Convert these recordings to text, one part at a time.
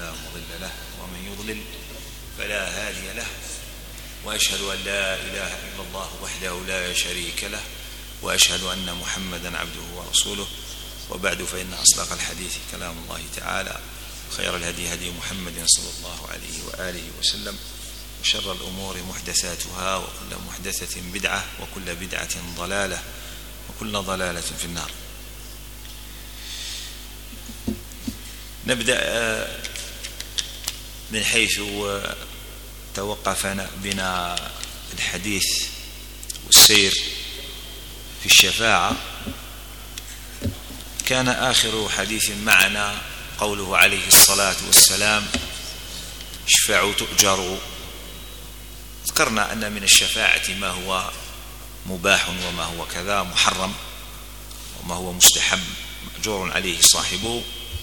فلا مضل له ومن يضلل فلا هادي له، وأشهد أن لا إله إلا الله وحده لا شريك له، وأشهد أن محمدا عبده ورسوله. وبعد، فإن أصدق الحديث كلام الله تعالى، خير الهدي هدي محمد صلى الله عليه وآله وسلم، وشر الأمور محدثاتها، وكل محدثة بدعة، وكل بدعة ضلالة، وكل ضلالة في النار. نبدأ من حيث توقف بنا الحديث والسير في الشفاعة. كان آخر حديث معنا قوله عليه الصلاة والسلام: اشفعوا تؤجروا. ذكرنا أن من الشفاعة ما هو مباح وما هو كذا محرم، وما هو مستحب مأجور عليه صاحبه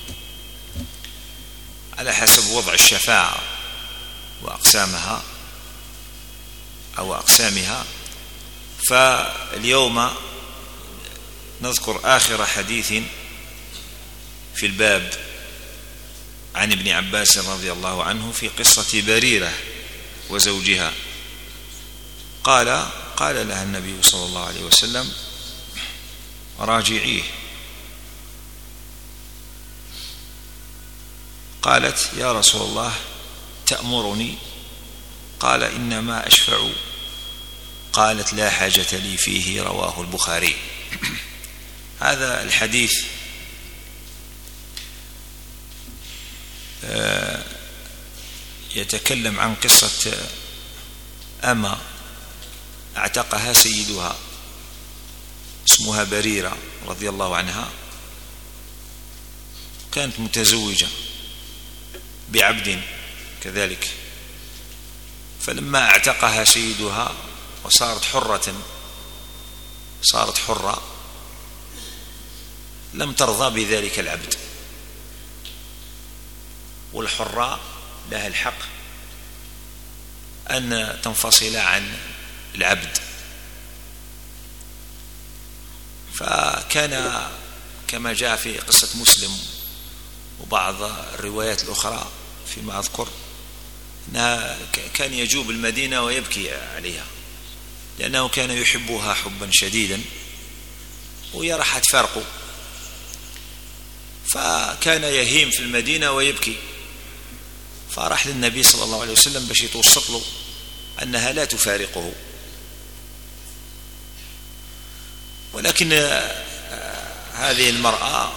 على حسب وضع الشفاعة وأقسامها أو أقسامها. فاليوم نذكر آخر حديث في الباب عن ابن عباس رضي الله عنه في قصة بريرة وزوجها. قال لها النبي صلى الله عليه وسلم: راجعيه. قالت: يا رسول الله تأمرني؟ قال: إنما أشفع. قالت: لا حاجة لي فيه. رواه البخاري. هذا الحديث يتكلم عن قصة أما اعتقها سيدها اسمها بريرة رضي الله عنها، كانت متزوجة بعبد كذلك، فلما اعتقها سيدها وصارت حرة لم ترضى بذلك العبد، والحرة لها الحق أن تنفصل عن العبد. فكان كما جاء في قصة مسلم وبعض الروايات الأخرى فيما أذكر أنها كان يجوب المدينة ويبكي عليها، لأنه كان يحبها حبا شديدا ويرى حتفارقه، فكان يهيم في المدينة ويبكي. فراح للنبي صلى الله عليه وسلم باش يتوسط له أنها لا تفارقه، ولكن هذه المرأة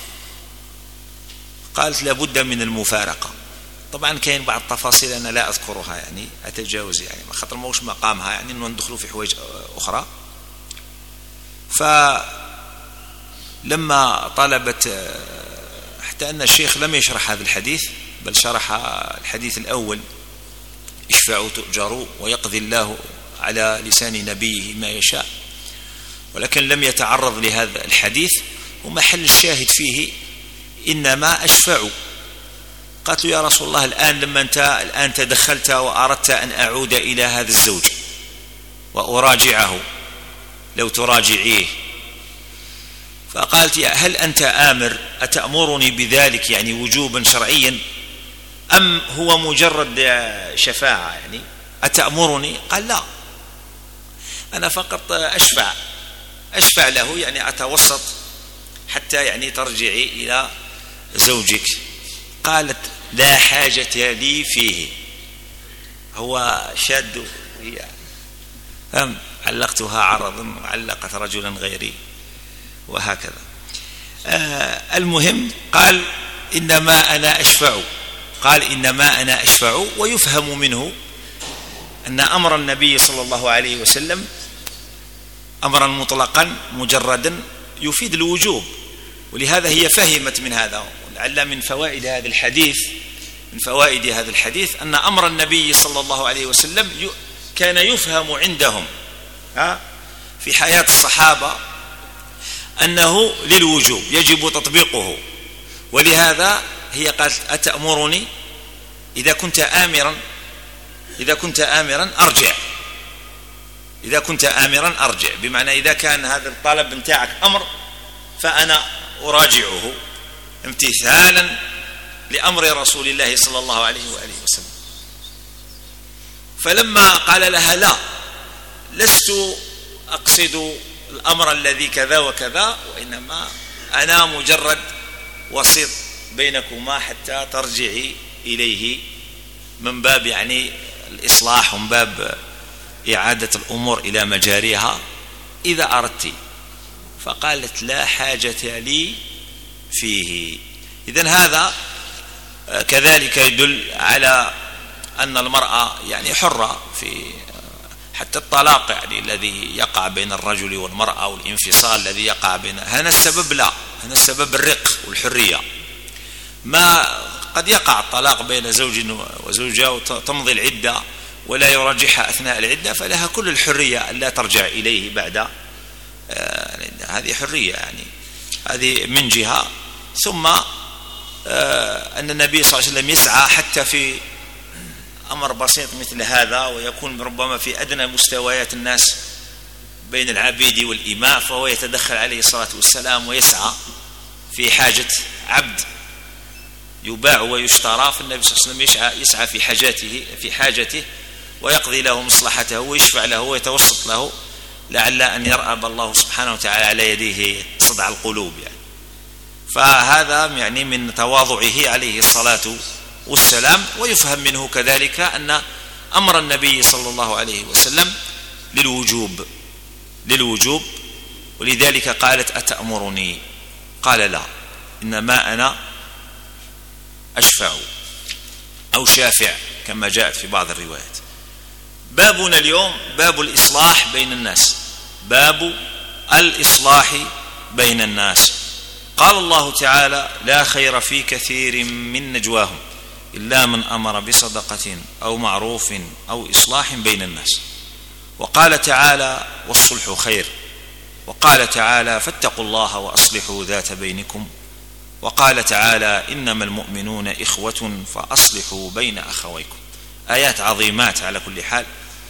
قالت لابد من المفارقة. طبعا كاين بعض التفاصيل أنا لا أذكرها، يعني أتجاوز، يعني خاطر موش مقامها، يعني أنه ندخلوا في حوايج أخرى. فلما طلبت، حتى أن الشيخ لم يشرح هذا الحديث بل شرح الحديث الأول: اشفعوا تؤجروا، ويقضي الله على لسان نبيه ما يشاء، ولكن لم يتعرض لهذا الحديث، ومحل الشاهد فيه إنما أشفعوا. قالت له: يا رسول الله الآن لما أنت الآن تدخلت وأردت أن أعود إلى هذا الزوج وأراجعه، لو تراجعيه. فقالت: هل أنت آمر؟ أتأمرني بذلك يعني وجوبا شرعيا، أم هو مجرد شفاعة؟ يعني أتأمرني؟ قال: لا، أنا فقط أشفع له، يعني أتوسط حتى يعني ترجعي إلى زوجك. قالت: لا حاجة لي فيه. هو شاد وهي علقتها عرضا وعلقت رجلا غيري وهكذا. المهم قال: إنما أنا أشفع. ويفهم منه أن أمر النبي صلى الله عليه وسلم أمرا مطلقا مجردا يفيد الوجوب، ولهذا هي فهمت من هذا. ولعل من فوائد هذا الحديث أن أمر النبي صلى الله عليه وسلم كان يفهم عندهم في حياة الصحابة أنه للوجوب يجب تطبيقه. ولهذا هي قالت: أتأمرني؟ إذا كنت آمرا أرجع. بمعنى إذا كان هذا الطلب متاعك أمر فأنا أراجعه امتثالا لأمر رسول الله صلى الله عليه وآله وسلم. فلما قال لها لا، لست أقصد الأمر الذي كذا وكذا، وإنما أنا مجرد وسيط بينكما حتى ترجعي إليه، من باب يعني الإصلاح ومن باب إعادة الأمور إلى مجاريها إذا أردت. فقالت لا حاجة لي فيه. إذن هذا كذلك يدل على أن المرأة يعني حرة في حتى الطلاق يعني الذي يقع بين الرجل والمرأة والانفصال الذي يقع بين، هنا السبب لا، هنا السبب الرق والحرية. ما قد يقع الطلاق بين زوج وزوجة وتمضي العدة ولا يراجعها أثناء العدة، فلها كل الحرية أن لا ترجع إليه بعد، هذه حرية يعني، هذه من جهة. ثم أن النبي صلى الله عليه وسلم يسعى حتى في أمر بسيط مثل هذا، ويكون ربما في أدنى مستويات الناس بين العبيد والإماء، فهو يتدخل عليه الصلاة والسلام ويسعى في حاجة عبد يباع ويشترى، فالنبي صلى الله عليه وسلم يسعى في حاجته ويقضي له مصلحته ويشفع له ويتوسط له، لعل أن يرأب الله سبحانه وتعالى على يديه صدع القلوب يعني. فهذا يعني من تواضعه عليه الصلاة والسلام. ويفهم منه كذلك أن أمر النبي صلى الله عليه وسلم للوجوب، ولذلك قالت أتأمرني؟ قال لا، إنما أنا أشفع أو شافع كما جاءت في بعض الروايات. بابنا اليوم باب الإصلاح بين الناس، باب الإصلاح بين الناس. قال الله تعالى لا خير في كثير من نجواهم إلا من أمر بصدقة أو معروف أو إصلاح بين الناس. وقال تعالى والصلح خير. وقال تعالى فاتقوا الله وأصلحوا ذات بينكم. وقال تعالى إنما المؤمنون إخوة فأصلحوا بين أخويكم. آيات عظيمات على كل حال،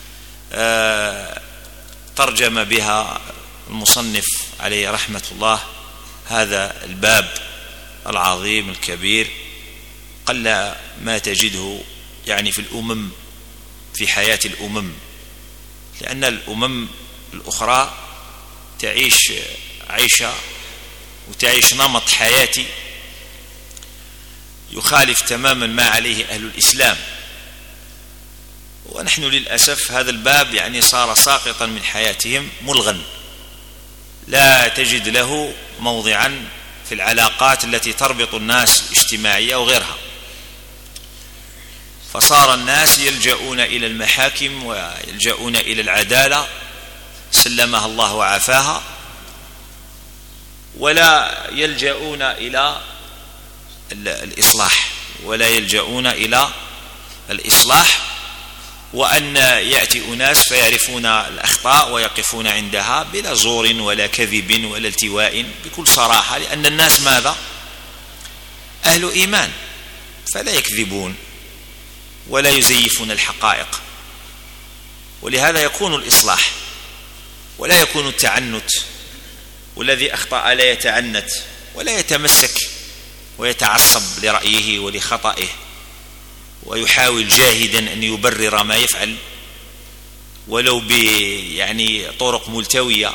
ترجم بها المصنف عليه رحمة الله هذا الباب العظيم الكبير. قل ما تجده يعني في الأمم، في حياة الأمم، لأن الأمم الأخرى تعيش عيشة وتعيش نمط حياتي يخالف تماما ما عليه أهل الإسلام. ونحن للأسف هذا الباب يعني صار ساقطا من حياتهم، ملغا، لا تجد له موضعا في العلاقات التي تربط الناس اجتماعية وغيرها. فصار الناس يلجؤون إلى المحاكم ويلجؤون إلى العدالة سلمها الله وعافاها، ولا يلجؤون إلى الإصلاح، ولا يلجؤون إلى الإصلاح، وأن يأتي أناس فيعرفون الأخطاء ويقفون عندها بلا زور ولا كذب ولا التواء، بكل صراحة، لأن الناس ماذا؟ أهل إيمان، فلا يكذبون ولا يزيفون الحقائق. ولهذا يكون الإصلاح ولا يكون التعنت، والذي أخطأ لا يتعنت ولا يتمسك ويتعصب لرأيه ولخطئه ويحاول جاهدا أن يبرر ما يفعل ولو يعني طرق ملتوية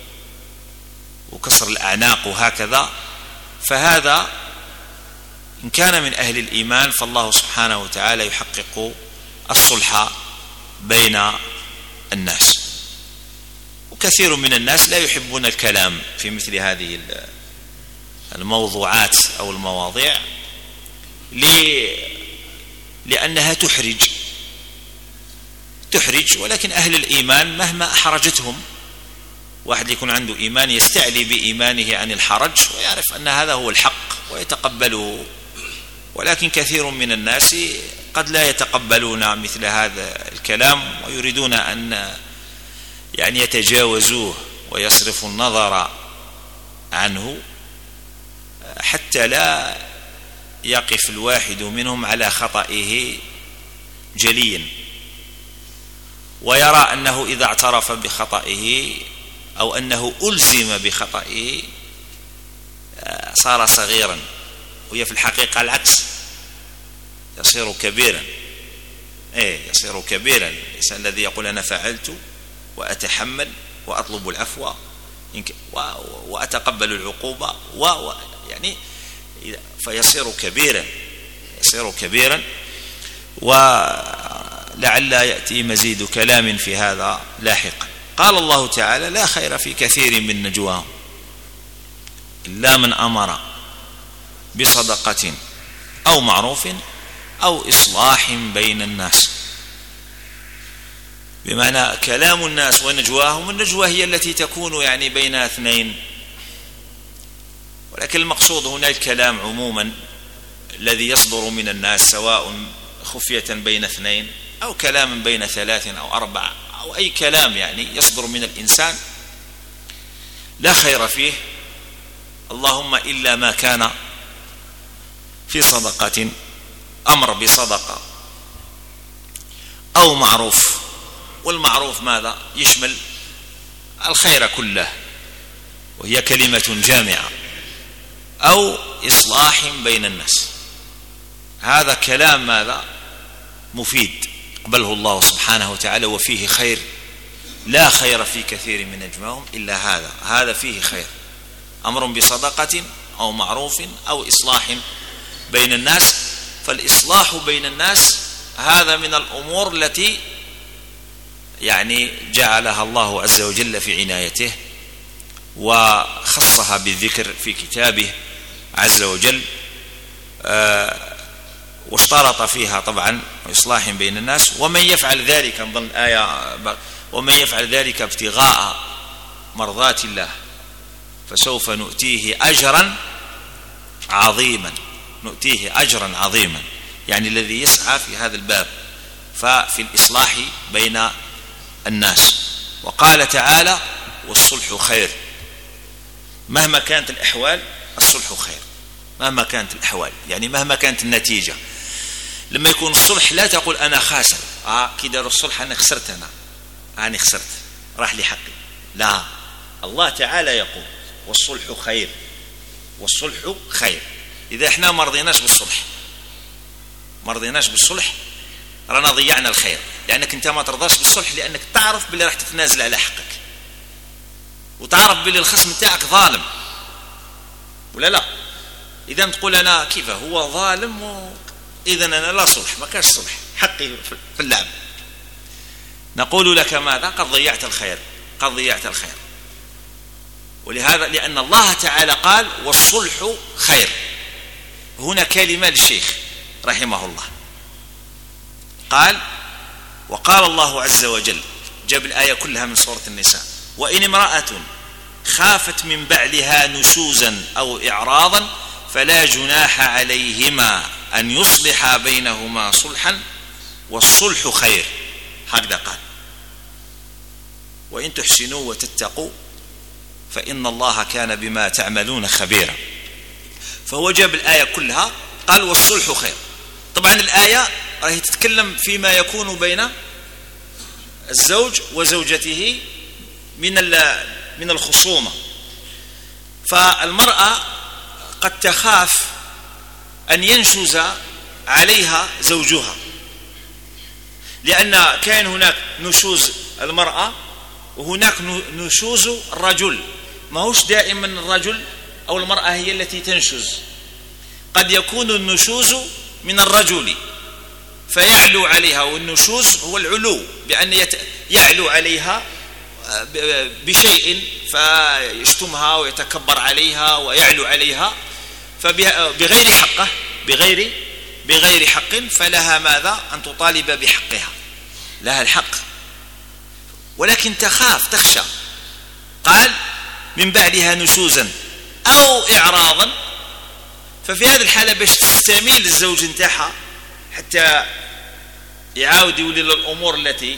وكسر الأعناق وهكذا. فهذا إن كان من أهل الإيمان فالله سبحانه وتعالى يحقق الصلح بين الناس. وكثير من الناس لا يحبون الكلام في مثل هذه الموضوعات أو المواضيع لأنها تحرج، ولكن أهل الإيمان مهما أحرجتهم، واحد يكون عنده إيمان يستعلي بإيمانه عن الحرج ويعرف أن هذا هو الحق ويتقبله. ولكن كثير من الناس قد لا يتقبلون مثل هذا الكلام ويريدون أن يعني يتجاوزوه ويصرفوا النظر عنه حتى لا يقف الواحد منهم على خطئه جليا، ويرى أنه إذا اعترف بخطئه أو أنه ألزم بخطئه صار صغيرا، وهي في الحقيقة العكس. يصير كبيرا. يصير كبيرا الإنسان الذي يقول أنا فعلت وأتحمل وأطلب العفو وأتقبل العقوبة يعني فيصير كبيرا، يصير كبيرا. ولعل يأتي مزيد كلام في هذا لاحقا. قال الله تعالى: لا خير في كثير من نجواهم إلا من أمر بصدقة أو معروف أو إصلاح بين الناس. بمعنى كلام الناس ونجواهم، النجوى هي التي تكون يعني بين اثنين، ولكن المقصود هنا الكلام عموما الذي يصدر من الناس، سواء خفية بين اثنين أو كلام بين 3 أو 4 أو أي كلام يعني يصدر من الإنسان لا خير فيه، اللهم إلا ما كان في صدقة، أمر بصدقة أو معروف. والمعروف ماذا؟ يشمل الخير كله، وهي كلمة جامعة. أو إصلاح بين الناس، هذا كلام ماذا؟ مفيد قبله الله سبحانه وتعالى وفيه خير. لا خير في كثير من نجواهم إلا هذا فيه خير، أمر بصدقة أو معروف أو إصلاح بين الناس. فالإصلاح بين الناس هذا من الأمور التي يعني جعلها الله عز وجل في عنايته وخصها بالذكر في كتابه عز وجل، واشترط فيها طبعا إصلاح بين الناس. ومن يفعل ذلك، نظن الآية، ومن يفعل ذلك ابتغاء مرضات الله فسوف نؤتيه أجرا عظيما. نؤتيه أجرا عظيما يعني الذي يسعى في هذا الباب، ففي الإصلاح بين الناس. وقال تعالى: والصلح خير. مهما كانت الأحوال الصلح خير، مهما كانت الأحوال يعني مهما كانت النتيجة. لما يكون الصلح لا تقول أنا خاسر، كي داروا الصلح أنا خسرت، أنا خسرت راح لي حقي. لا، الله تعالى يقول: والصلح خير، والصلح خير. إذا احنا ما رضيناش بالصلح رانا ضيعنا الخير، لأنك انت ما ترضاش بالصلح لأنك تعرف باللي راح تتنازل على حقك، وتعرف باللي الخصم تاعك ظالم ولا لا. إذا تقول أنا كيف هو ظالم إذا أنا لا صلح، ما كانش صلح، حقي في اللعب. نقول لك ماذا؟ قد ضيعت الخير، قد ضيعت الخير. ولهذا لأن الله تعالى قال: والصلح خير. هنا كلمة للشيخ رحمه الله، قال: وقال الله عز وجل، جاب الآية كلها من سورة النساء: وإن امرأة خافت من بعلها نشوزا أو إعراضا فلا جناح عليهما أن يصلحا بينهما صلحا والصلح خير. هكذا قال: وإن تحسنوا وتتقوا فإن الله كان بما تعملون خبيرا. فهو جاب الآية كلها قال: والصلح خير. طبعا الآية راهي تتكلم فيما يكون بين الزوج وزوجته من الخصومة. فالمرأة قد تخاف أن ينشز عليها زوجها، لأن كان هناك نشوز المرأة وهناك نشوز الرجل. ما هوش دائما الرجل أو المرأة هي التي تنشز، قد يكون النشوز من الرجل فيعلو عليها، والنشوز هو العلو، بأن يعلو عليها بشيء فيشتمها ويتكبر عليها ويعلو عليها بغير حقه، بغير حق، فلها ماذا؟ أن تطالب بحقها، لها الحق، ولكن تخاف تخشى. قال: من بعدها نشوزا أو إعراضا. ففي هذه الحالة باش تستميل الزوج نتاعها حتى يعاود يولي للأمور التي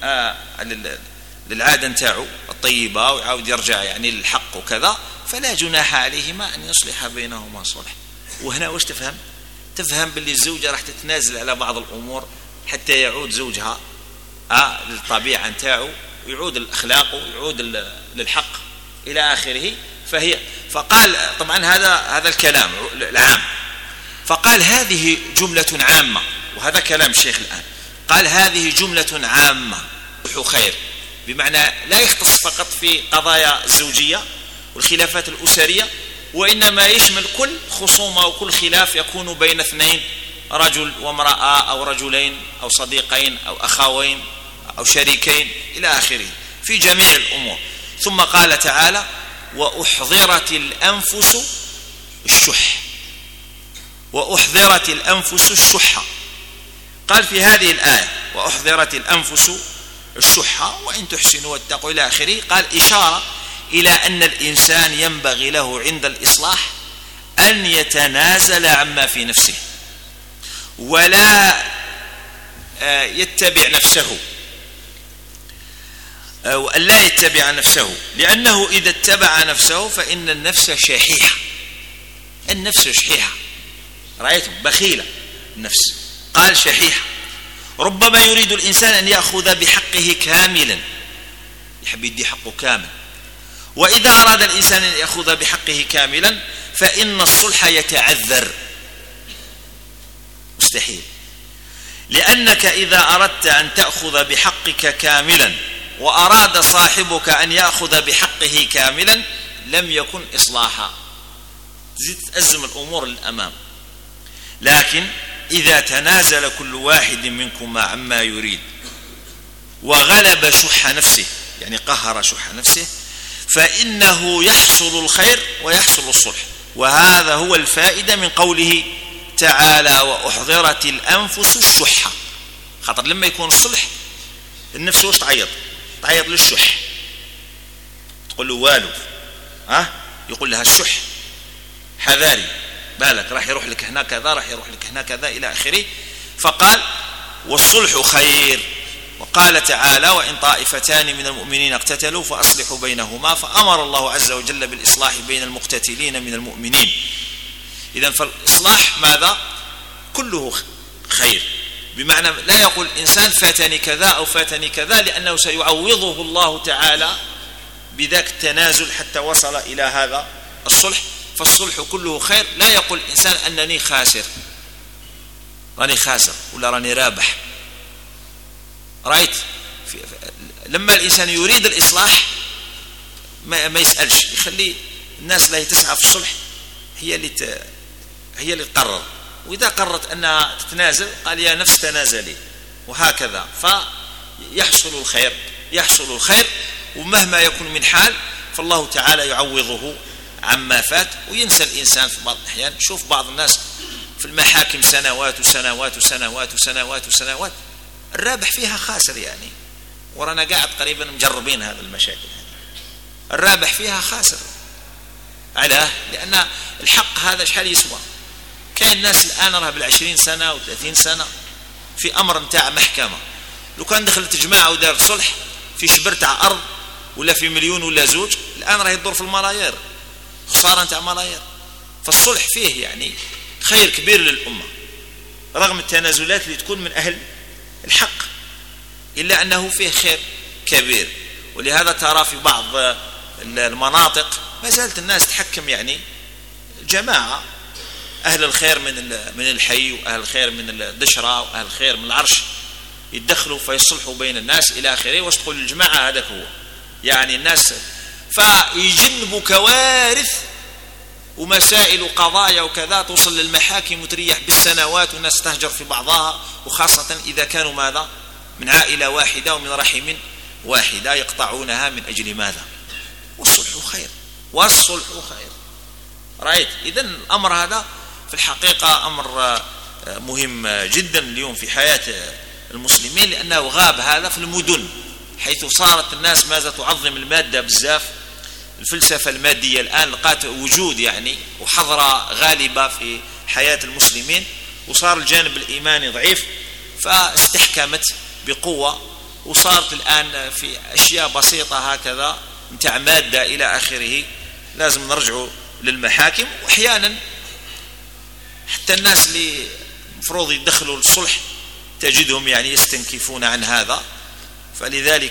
للعادة نتاعو الطيبة، ويعاود يرجع يعني للحق وكذا، فلا جناح عليهما أن يصلح بينهما صلح. وهنا واش تفهم باللي الزوجة راح تتنازل على بعض الأمور حتى يعود زوجها للطبيعة نتاعو، ويعود الأخلاق ويعود للحق إلى آخره. فقال طبعا هذا الكلام العام. فقال هذه جملة عامة، وهذا كلام الشيخ الآن، قال هذه جملة عامة خير، بمعنى لا يختص فقط في قضايا الزوجية والخلافات الأسرية، وإنما يشمل كل خصومة وكل خلاف يكون بين اثنين، رجل وامرأة أو رجلين أو صديقين أو أخوين أو شريكين إلى آخره في جميع الأمور. ثم قال تعالى وأحضرت الأنفس الشح، وأحضرت الأنفس الشح. قال في هذه الآية وأحضرت الأنفس الشح وإن تحسنوا واتقوا إلى آخره، قال إشارة إلى أن الإنسان ينبغي له عند الإصلاح أن يتنازل عما في نفسه ولا يتبع نفسه، أو أن لا يتبع نفسه، لأنه إذا اتبع نفسه فإن النفس شحيحة، النفس شحيحة، رأيتم بخيلة النفس، قال شحيحة. ربما يريد الإنسان أن يأخذ بحقه كاملا، يحب يدي حقه كامل، وإذا أراد الإنسان أن يأخذ بحقه كاملا فإن الصلح يتعذر، مستحيل، لأنك إذا أردت أن تأخذ بحقك كاملا وأراد صاحبك أن يأخذ بحقه كاملا لم يكن إصلاحا، تزيد تأزم الأمور للأمام. لكن إذا تنازل كل واحد منكما عما يريد وغلب شح نفسه، يعني قهر شح نفسه، فإنه يحصل الخير ويحصل الصلح. وهذا هو الفائدة من قوله تعالى وأحضرت الأنفس الشح. خاطر لما يكون الصلح النفس وش تعيط؟ تعيط للشح، تقول له والو، يقول لها الشح حذاري بالك، راح يروح لك هنا كذا، راح يروح لك هنا كذا إلى آخره. فقال والصلح خير. وقال تعالى وإن طائفتان من المؤمنين اقتتلوا فأصلحوا بينهما، فأمر الله عز وجل بالإصلاح بين المقتتلين من المؤمنين. إذن فالإصلاح ماذا؟ كله خير، بمعنى لا يقول الإنسان فاتني كذا أو فاتني كذا، لأنه سيعوضه الله تعالى بذاك التنازل حتى وصل إلى هذا الصلح. فالصلح كله خير. لا يقول الإنسان أنني خاسر، راني خاسر ولا راني رابح. رأيت لما الإنسان يريد الإصلاح ما يسألش، يخلي الناس اللي تسعى في الصلح هي اللي تقرر، وإذا قررت أنها تتنازل قال يا نفس تنازلي، وهكذا. فيحصل الخير، يحصل الخير، ومهما يكون من حال فالله تعالى يعوضه عما فات. وينسى الإنسان في بعض الأحيان. شوف بعض الناس في المحاكم سنوات وسنوات وسنوات وسنوات وسنوات، الرابح فيها خاسر يعني، ورانا قاعد قريبا مجربين هذا المشاكل. الرابح فيها خاسر. علاه؟ لأن الحق هذا شحال يسوى. كاين الناس الآن راه بال20 سنة و30 سنة في أمر نتاع محكمة، لو كان دخلت جماعة ودار صلح في شبر تاع أرض ولا في مليون ولا زوج، الآن راه يدور في الملايير، خسارة نتاع ملايير. فالصلح فيه يعني خير كبير للأمة رغم التنازلات اللي تكون من أهل الحق، إلا أنه فيه خير كبير. ولهذا ترى في بعض المناطق ما زالت الناس تحكم يعني جماعة، أهل الخير من الحي وأهل الخير من الدشرة وأهل الخير من العرش، يتدخلوا فيصلحوا بين الناس إلى آخره. واش تقول الجماعة هذاك هو يعني الناس، فيجنبوا كوارث ومسائل وقضايا وكذا توصل للمحاكم وتريح بالسنوات، والناس تهجر في بعضها، وخاصة إذا كانوا ماذا من عائلة واحدة ومن رحم واحدة يقطعونها من أجل ماذا؟ والصلح خير، والصلح خير. رأيت؟ إذن الأمر هذا في الحقيقة أمر مهم جدا اليوم في حياة المسلمين، لأنه غاب هذا في المدن، حيث صارت الناس ماذا تعظم المادة بزاف. الفلسفة المادية الآن لقات وجود يعني وحضرة غالبة في حياة المسلمين، وصار الجانب الإيماني ضعيف، فاستحكمت بقوة، وصارت الآن في أشياء بسيطة هكذا متاع مادة إلى آخره لازم نرجعوا للمحاكم. وأحيانا حتى الناس اللي مفروض يدخلوا للصلح تجدهم يعني يستنكفون عن هذا، فلذلك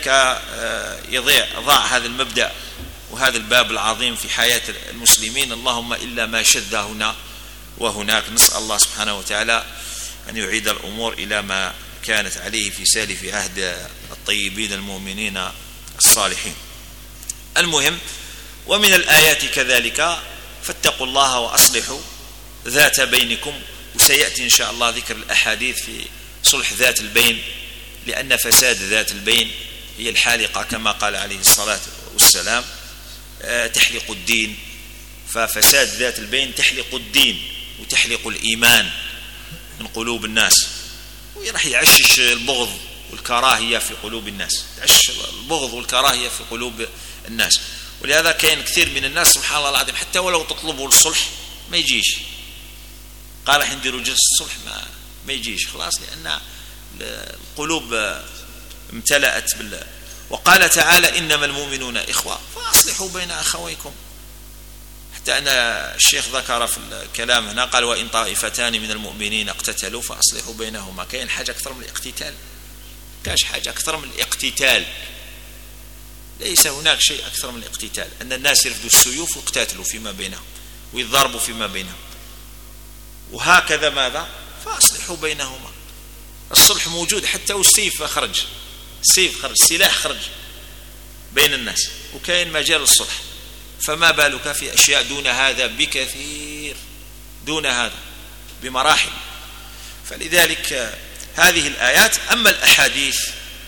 ضاع هذا المبدأ وهذا الباب العظيم في حياة المسلمين. اللهم إلا ما شذ هنا وهناك. نسأل الله سبحانه وتعالى أن يعيد الأمور إلى ما كانت عليه في سالف عهد الطيبين المؤمنين الصالحين. المهم، ومن الآيات كذلك فاتقوا الله وأصلحوا ذات بينكم، وسيأتي إن شاء الله ذكر الأحاديث في صلح ذات البين، لأن فساد ذات البين هي الحالقة كما قال عليه الصلاة والسلام، تحلق الدين. ففساد ذات البين تحلق الدين وتحلق الإيمان من قلوب الناس، وراح يعشش البغض والكراهية في قلوب الناس، تعشش البغض والكراهية في قلوب الناس. ولهذا كاين كثير من الناس سبحان الله العظيم حتى ولو تطلبوا الصلح ما يجيش، قال راح نديروا جلسة الصلح ما يجيش خلاص، لأن القلوب امتلأت بالله. وقال تعالى إنما المؤمنون إخوة فأصلحوا بين أخويكم. حتى أن الشيخ ذكر في الكلام هنا قال وإن طائفتان من المؤمنين اقتتلوا فأصلحوا بينهما. كاين حاجة أكثر من الاقتتال؟ كاش حاجة أكثر من الاقتتال؟ ليس هناك شيء أكثر من الاقتتال، أن الناس يرفدوا السيوف ويقتاتلوا فيما بينهم ويضربوا فيما بينهم. وهكذا ماذا؟ فأصلحوا بينهما. الصلح موجود حتى والسيف خرج، السيف خرج، السلاح خرج بين الناس، وكاين مجال الصلح. فما بالك في أشياء دون هذا بكثير، دون هذا بمراحل. فلذلك هذه الآيات. أما الأحاديث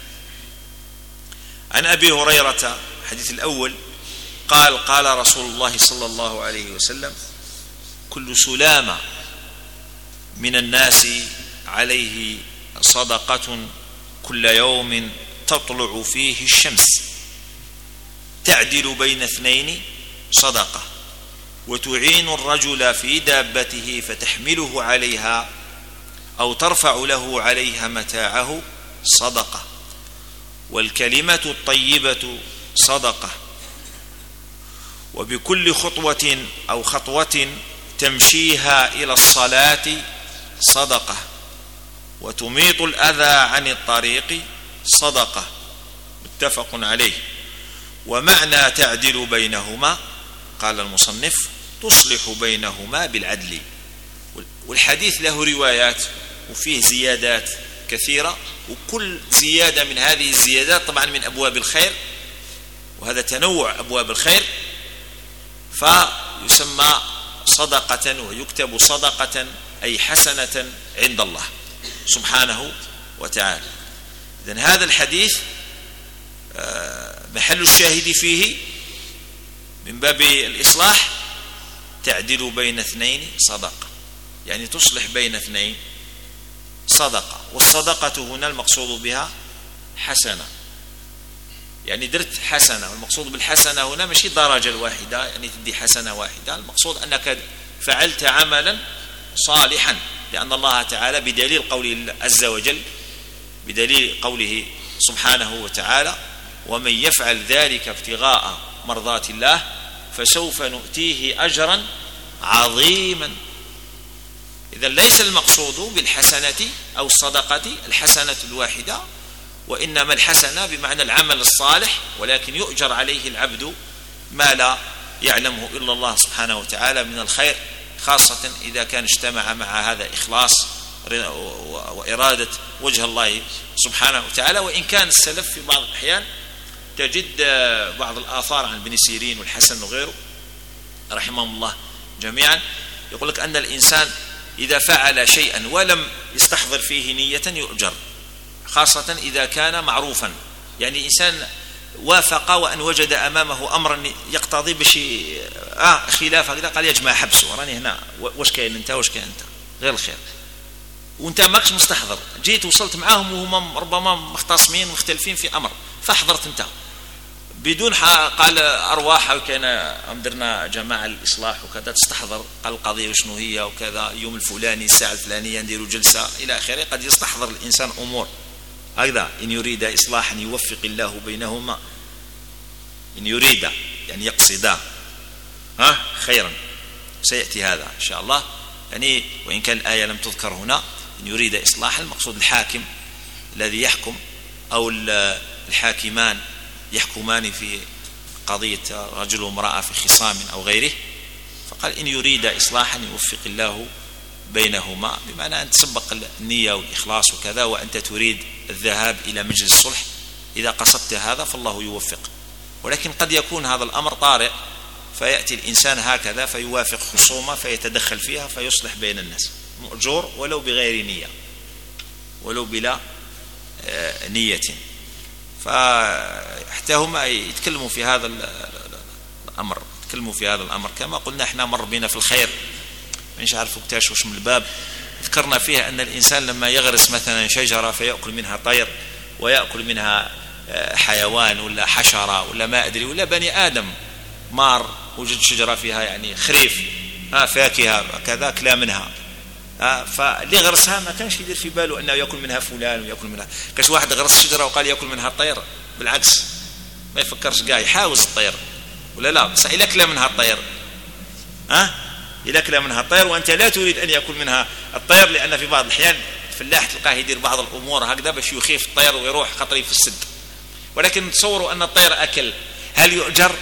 عن أبي هريرة الحديث الأول قال رسول الله صلى الله عليه وسلم كل سلامة من الناس عليه صدقة كل يوم تطلع فيه الشمس تعدل بين اثنين صدقة وتعين الرجل في دابته فتحمله عليها أو ترفع له عليها متاعه صدقة والكلمة الطيبة صدقة وبكل خطوة أو خطوة تمشيها إلى الصلاة صدقة وتميط الأذى عن الطريق صدقة. متفق عليه. ومعنى تعدل بينهما قال المصنف تصلح بينهما بالعدل. والحديث له روايات وفيه زيادات كثيرة، وكل زيادة من هذه الزيادات طبعا من أبواب الخير، وهذا تنوع أبواب الخير، فيسمى صدقة ويكتب صدقة أي حسنة عند الله سبحانه وتعالى. إذن هذا الحديث محل الشاهد فيه من باب الإصلاح تعدل بين اثنين صدقة، يعني تصلح بين اثنين صدقة. والصدقة هنا المقصود بها حسنة، يعني درت حسنة، والمقصود بالحسنة هنا مش درجة الواحدة يعني تدي حسنة واحدة، المقصود أنك فعلت عملا صالحا، لأن الله تعالى بدليل قوله عز وجل، بدليل قوله سبحانه وتعالى ومن يفعل ذلك ابتغاء مرضات الله فسوف نؤتيه أجرا عظيما. إذن ليس المقصود بالحسنة أو الصدقة الحسنة الواحدة، وإنما الحسنة بمعنى العمل الصالح، ولكن يؤجر عليه العبد ما لا يعلمه إلا الله سبحانه وتعالى من الخير، خاصة إذا كان اجتمع مع هذا إخلاص وإرادة وجه الله سبحانه وتعالى. وإن كان السلف في بعض الأحيان تجد بعض الآثار عن ابن سيرين والحسن وغيره رحمهم الله جميعا يقول لك أن الإنسان إذا فعل شيئا ولم يستحضر فيه نية يؤجر، خاصة إذا كان معروفا، يعني إنسان وافق وأن وجد أمامه أمرا يقتضي بشيء خلاف هكذا قال يا جماعة حبسوا راني هنا، واش كاين أنت واش كاين أنت غير الخير، وأنت ماكش مستحضر، جيت وصلت معاهم وهم ربما مختصمين مختلفين في أمر فحضرت أنت بدون قال أرواح وكان درنا جماعة الإصلاح وكذا تستحضر قال القضية وشنو هي وكذا يوم الفلاني الساعة الفلانية نديروا جلسة إلى آخره. قد يستحضر الإنسان أمور هكذا إن يريد إصلاحا يوفق الله بينهما، إن يريد يعني يقصدا خيرا، سيأتي هذا إن شاء الله. يعني وإن كان الآية لم تذكر هنا إن يريد إصلاحا المقصود الحاكم الذي يحكم أو الحاكمان يحكمان في قضية رجل وامرأة في خصام أو غيره، فقال إن يريد إصلاحا يوفق الله بينهما، بمعنى أن تسبق النية والإخلاص وكذا وأنت تريد الذهاب إلى مجلس الصلح. إذا قصدت هذا فالله يوفق. ولكن قد يكون هذا الأمر طارئ، فيأتي الإنسان هكذا فيوافق خصومة فيتدخل فيها فيصلح بين الناس، مأجور ولو بغير نية، ولو بلا نية. فحتى هم يتكلموا في هذا الأمر كما قلنا احنا مر بنا في الخير، مش عارف وش من الباب ذكرنا فيها أن الإنسان لما يغرس مثلا شجرة فيأكل منها طير ويأكل منها حيوان ولا حشرة ولا ما أدري، ولا بني آدم مار وجد شجرة فيها يعني خريف فاكهة كذا كلا منها، فاللي غرسها ما كانش يدير في باله أنه يأكل منها فلان ويأكل منها. كاش واحد غرس شجرة وقال يأكل منها الطير، بالعكس ما يفكرش قاعد يحاوز الطير ولا لا، بس إلا كلا منها الطير إذا كلا منها الطير وأنت لا تريد أن يأكل منها الطير، لأن في بعض الأحيان الفلاح تلقاه يدير بعض الأمور هكذا باش يخيف الطير ويروح خطري في السد. ولكن تصوروا أن الطير أكل، هل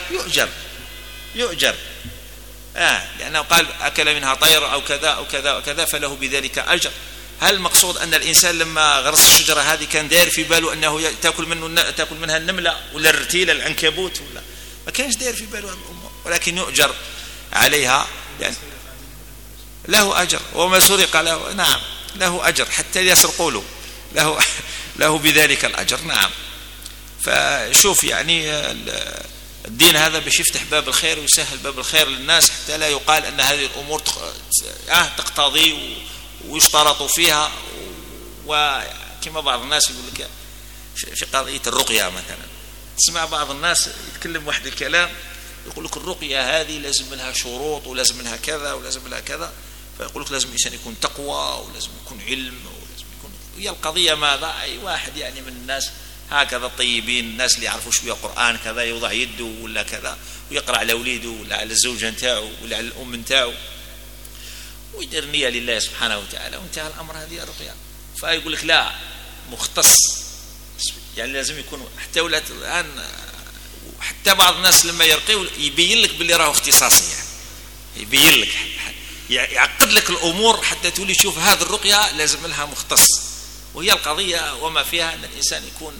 يؤجر لأنه قال أكل منها طير أو كذا أو كذا وكذا فله بذلك أجر. هل المقصود أن الإنسان لما غرس الشجرة هذه كان داير في باله أنه تأكل منها النملة ولا الرتيلة العنكبوت، ولا ما كانش داير في باله الأمور، ولكن يؤجر عليها يعني له أجر. وما سرق له، نعم له أجر، حتى يسرقوا له بذلك الأجر. نعم. فشوف يعني الدين هذا باش يفتح باب الخير ويسهل باب الخير للناس، حتى لا يقال أن هذه الأمور تقتضي ويشترط فيها. وكما بعض الناس يقول لك في قضية الرقية مثلا، تسمع بعض الناس يتكلم واحد الكلام يقول لك الرقية هذه لازم لها شروط ولازم لها كذا ولازم لها كذا، فيقول لك لازم الإنسان يكون تقوى ولازم يكون علم ولازم يكون. هي القضية ماذا؟ أي واحد يعني من الناس هكذا الطيبين، الناس اللي يعرفوا شوية قرآن كذا يوضع يده ولا كذا ويقرأ على أولاده ولا على الزوجة نتاعو ولا على الأم نتاعو ويدير نية لله سبحانه وتعالى وانتهى الأمر. هذه الرقية. فيقول لك لا مختص، يعني لازم يكون حتى ولاد الآن حتى بعض الناس لما يرقي يبين لك باللي راه اختصاصي، يعني يبين لك يعقد لك الأمور حتى تولي تشوف هذه الرقية لازم لها مختص. وهي القضية وما فيها أن الإنسان يكون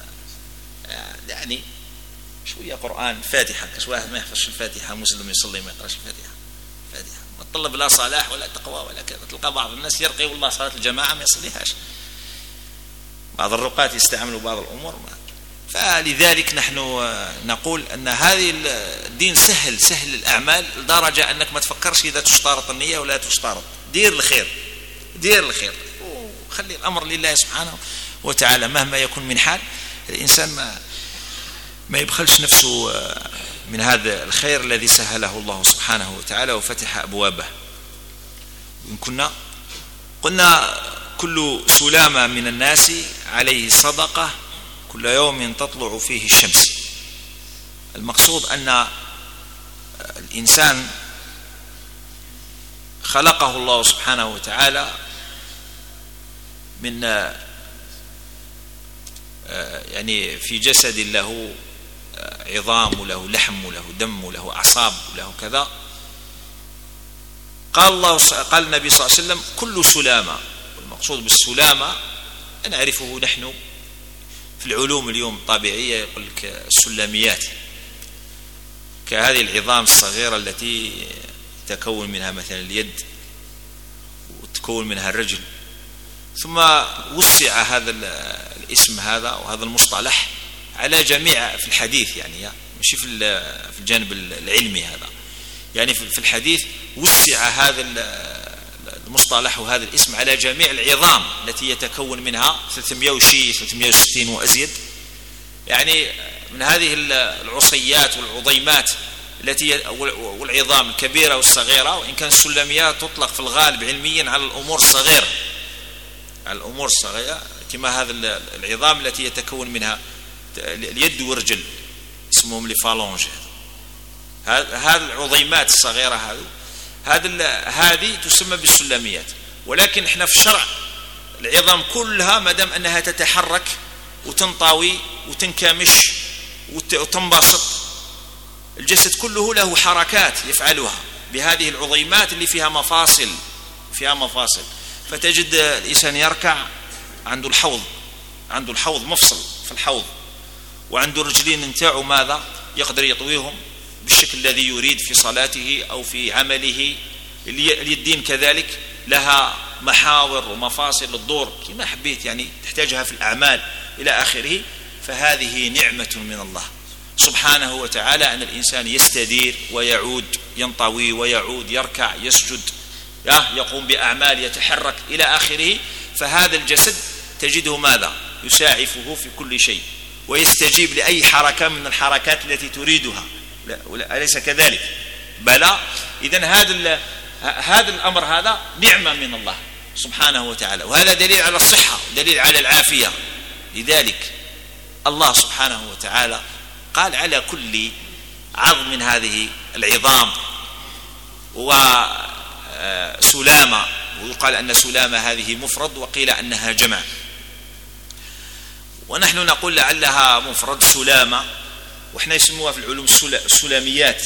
يعني شوية قرآن فاتحة، كاش واحد ما يحفظش الفاتحة مسلم يصلي ما يقراش الفاتحة ما تطلب لا صلاح ولا تقوى ولا كذا. تلقى بعض الناس يرقي والله صلاة الجماعة ما يصليهاش، بعض الرقاة يستعملوا بعض الأمور فلذلك نحن نقول أن هذه الدين سهل الأعمال لدرجة أنك ما تفكرش إذا تشترط النية ولا تشترط. دير الخير وخلي الأمر لله سبحانه وتعالى مهما يكون من حال. الإنسان ما يبخلش نفسه من هذا الخير الذي سهله الله سبحانه وتعالى وفتح أبوابه. إن قلنا كل سلامة من الناس عليه صدقة كل يوم تطلع فيه الشمس. المقصود أن الإنسان خلقه الله سبحانه وتعالى من يعني في جسد له عظام وله لحم وله دم وله أعصاب وله كذا. قال النبي صلى الله عليه وسلم كل سلامة. المقصود بالسلامة نعرفه نحن في العلوم اليوم الطبيعية، يقول لك السلميات كهذه العظام الصغيرة التي تكون منها مثلا اليد وتكون منها الرجل. ثم وسع هذا الاسم هذا وهذا المصطلح على جميع في الحديث، يعني مش في الجانب العلمي هذا، يعني في الحديث وسع هذا المصطلح وهذا الاسم على جميع العظام التي يتكون منها 360 وأزيد، يعني من هذه العصيات والعظيمات التي والعظام الكبيرة والصغيرة. وإن كان السلميات تطلق في الغالب علميا على الأمور الصغيرة، كما هذا العظام التي يتكون منها اليد والرجل اسمهم لفالونج. هذه العظيمات الصغيرة هذه تسمى بالسلميات. ولكن احنا في الشرع العظام كلها ما دام انها تتحرك وتنطوي وتنكمش وتنبسط، الجسد كله له حركات يفعلها بهذه العظيمات اللي فيها مفاصل فيها مفاصل، فتجد الإنسان يركع عنده الحوض مفصل في الحوض، وعنده الرجلين نتاعو ماذا يقدر يطويهم بالشكل الذي يريد في صلاته أو في عمله. اليدين كذلك لها محاور ومفاصل للدور كما حبيت، يعني تحتاجها في الأعمال إلى آخره. فهذه نعمة من الله سبحانه وتعالى، أن الإنسان يستدير ويعود ينطوي ويعود يركع يسجد يقوم بأعمال يتحرك إلى آخره. فهذا الجسد تجده ماذا يساعفه في كل شيء ويستجيب لأي حركة من الحركات التي تريدها، أليس كذلك؟ بلى. إذن هذا الأمر هذا نعمة من الله سبحانه وتعالى، وهذا دليل على الصحة دليل على العافية. لذلك الله سبحانه وتعالى قال على كل عظم من هذه العظام وسلامة، ويقال أن سلامة هذه مفرد وقيل أنها جمع، ونحن نقول لعلها مفرد سلامة، وإحنا يسموها في العلوم السلاميات.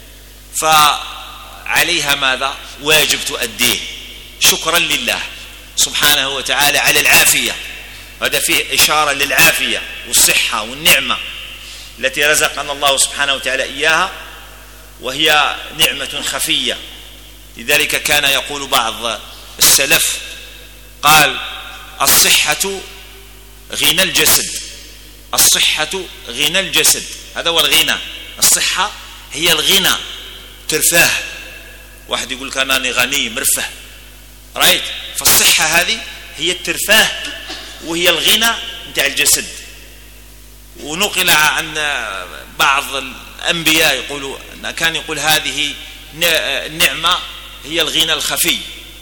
فعليها ماذا واجب تؤديه شكرا لله سبحانه وتعالى على العافية. هذا فيه إشارة للعافية والصحة والنعمة التي رزقنا الله سبحانه وتعالى إياها، وهي نعمة خفية. لذلك كان يقول بعض السلف قال الصحة غنى الجسد، الصحة غنى الجسد، هذا هو الغنى. الصحة هي الغنى، ترفاه. واحد يقول كانني غني مرفه، رايت؟ فالصحة هذه هي الترفاه وهي الغنى نتاع الجسد. ونقل عن بعض الأنبياء يقولوا أن كان يقول هذه النعمة هي الغنى الخفي،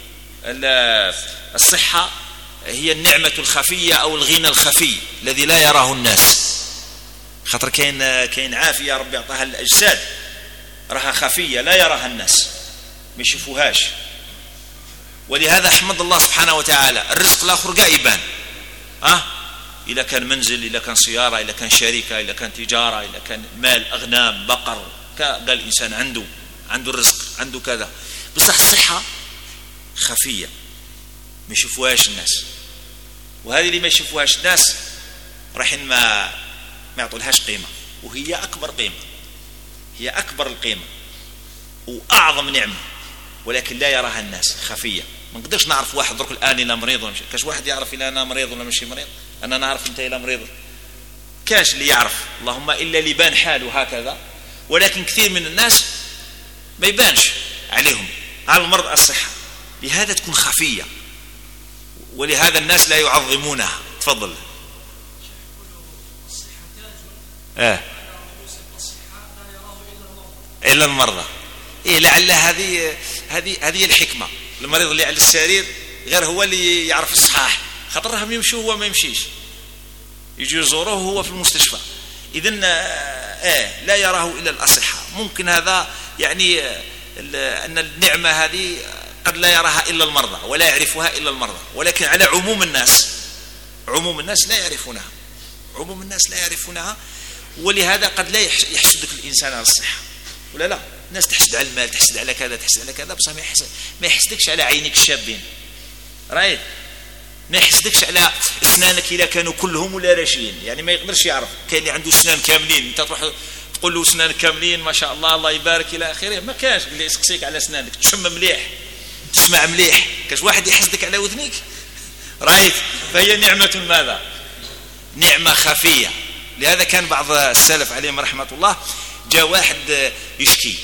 الصحة هي النعمة الخفية أو الغنى الخفي الذي لا يراه الناس. خاطر كاين عافية ربي يعطيها الأجساد راها خفية لا يراها الناس ما يشوفوهاش. ولهذا احمد الله سبحانه وتعالى الرزق الآخر قاع يبان، إذا كان منزل، إذا كان سيارة، إذا كان شركة، إذا كان تجارة، إذا كان مال أغنام بقر، قال الإنسان عنده الرزق عنده كذا. بصح الصحة خفية ما يشوفوهاش الناس، وهذه اللي ما يشوفوهاش الناس رايحين ما يعطولهاش قيمة، وهي أكبر قيمة، هي أكبر القيمة وأعظم نعمة، ولكن لا يراها الناس خفية. ما نقدرش نعرف واحد درك الآن إلا مريض ولا مش كاش واحد يعرف إلا أنا مريض ولا ماشي مريض. أنا نعرف أنت إلا مريض كاش اللي يعرف، اللهم إلا اللي يبان حاله هكذا، ولكن كثير من الناس ما يبانش عليهم هذا المرض الصحة، لهذا تكون خفية، ولهذا الناس لا يعظمونها. تفضل. إلا المرضى. لعل هذه الحكمة. المريض اللي على السرير غير هو اللي يعرف الصحاح، خاطر راهم يمشوا هو ما يمشيش، يجي يزوروه هو في المستشفى. إذن لا يراه إلا الأصحاء. ممكن هذا يعني أن النعمة هذه قد لا يراها إلا المرضى ولا يعرفها إلا المرضى، ولكن على عموم الناس لا يعرفونها، ولهذا قد لا يحسدك الإنسان على الصحة ولا لا. الناس تحسد على المال، تحسد على كذا، بس ما يحسدكش على عينيك الشابين، رايت؟ ما يحسدكش على اسنانك اذا كانوا كلهم ولا راشين، يعني ما يقدرش يعرف. كاين اللي عنده اسنان كاملين، انت تروح تقول له اسنانك كاملين ما شاء الله الله يبارك الى اخره، ما كانش اللي يسقسيك على اسنانك، تشم مليح تسمع مليح، كاش واحد يحسدك على وذنيك، رايت؟ فهي نعمة ماذا؟ نعمة خفية. لهذا كان بعض السلف عليهم رحمة الله جاء واحد يشكي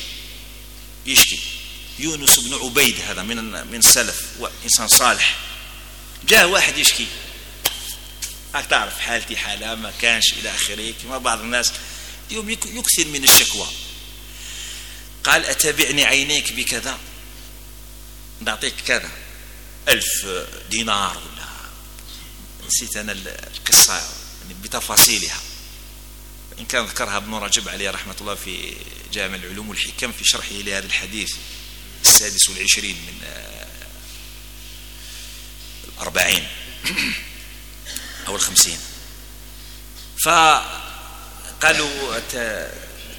يونس بن عبيد، هذا من السلف وإنسان صالح. جاء واحد يشكي، تعرف حالتي حالة ما كانش إلى آخره، كما بعض الناس يوم يكثر من الشكوى. قال أتبعني عينيك بكذا، نعطيك كذا 1000 دينار ولا نسيت أنا القصة يعني بتفاصيلها، إن كان ذكرها ابن رجب عليه رحمة الله في جامع العلوم والحكم في شرحه لهذا الحديث 26 من 40 أو 50. فقالوا